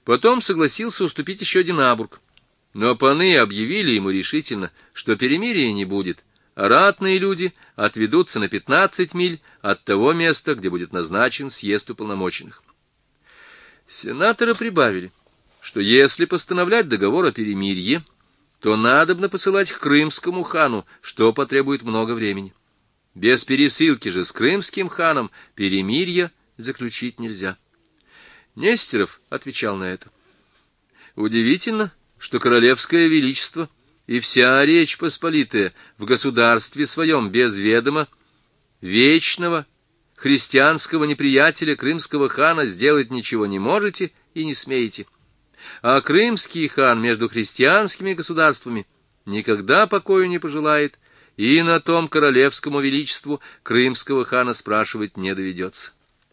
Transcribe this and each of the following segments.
Потом согласился уступить еще Динабург. Но паны объявили ему решительно, что перемирия не будет, а ратные люди отведутся на 15 миль от того места, где будет назначен съезд уполномоченных. Сенаторы прибавили, что если постановлять договор о перемирии, то надобно посылать к крымскому хану, что потребует много времени. Без пересылки же с крымским ханом перемирия заключить нельзя. Нестеров отвечал на это: удивительно, что королевское величество и вся Речь Посполитая в государстве своем без ведома вечного христианского неприятеля крымского хана сделать ничего не можете и не смеете. А крымский хан между христианскими государствами никогда покою не пожелает, и на том королевскому величеству крымского хана спрашивать не доведется.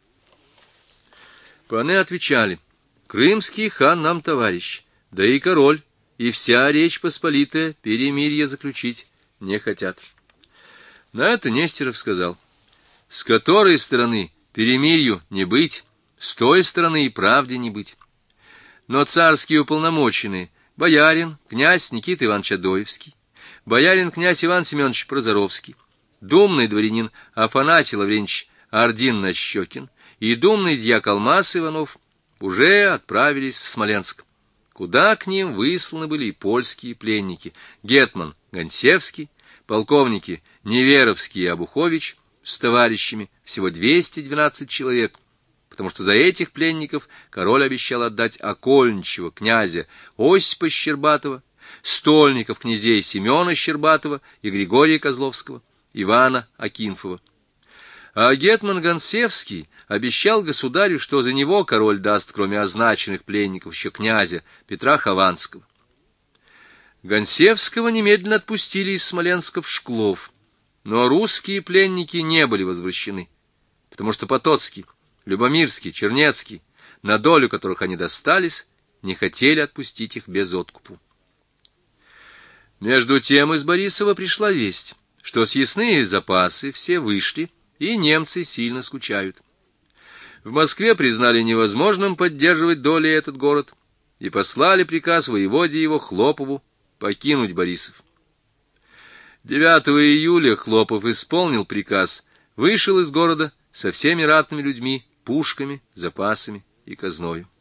Паны отвечали: крымский хан нам товарищ, да и король, и вся Речь Посполитая перемирие заключить не хотят. На это Нестеров сказал: с которой стороны перемирию не быть, с той стороны и правде не быть. Но царские уполномоченные, боярин, князь Никита Иванович Адоевский, боярин князь Иван Семенович Прозоровский, думный дворянин Афанасий Лаврентьевич Ордин-Нащекин и думный дьяк Алмаз Иванов уже отправились в Смоленск, куда к ним высланы были и польские пленники: гетман Гонсевский, полковники Неверовский и Обухович с товарищами, всего 212 человек, потому что за этих пленников король обещал отдать окольничего князя Осипа Щербатова, стольников князей Семена Щербатова и Григория Козловского, Ивана Акинфова. А гетман Гонсевский обещал государю, что за него король даст, кроме означенных пленников, еще князя Петра Хованского. Гонсевского немедленно отпустили из Смоленска в Шклов, но русские пленники не были возвращены, потому что Потоцкий, Любомирский, Чернецкий, на долю которых они достались, не хотели отпустить их без откупу. Между тем из Борисова пришла весть, что съестные запасы все вышли, и немцы сильно скучают. В Москве признали невозможным поддерживать долей этот город и послали приказ воеводе его Хлопову покинуть Борисов. 9 июля Хлопов исполнил приказ, вышел из города со всеми ратными людьми, пушками, запасами и казною.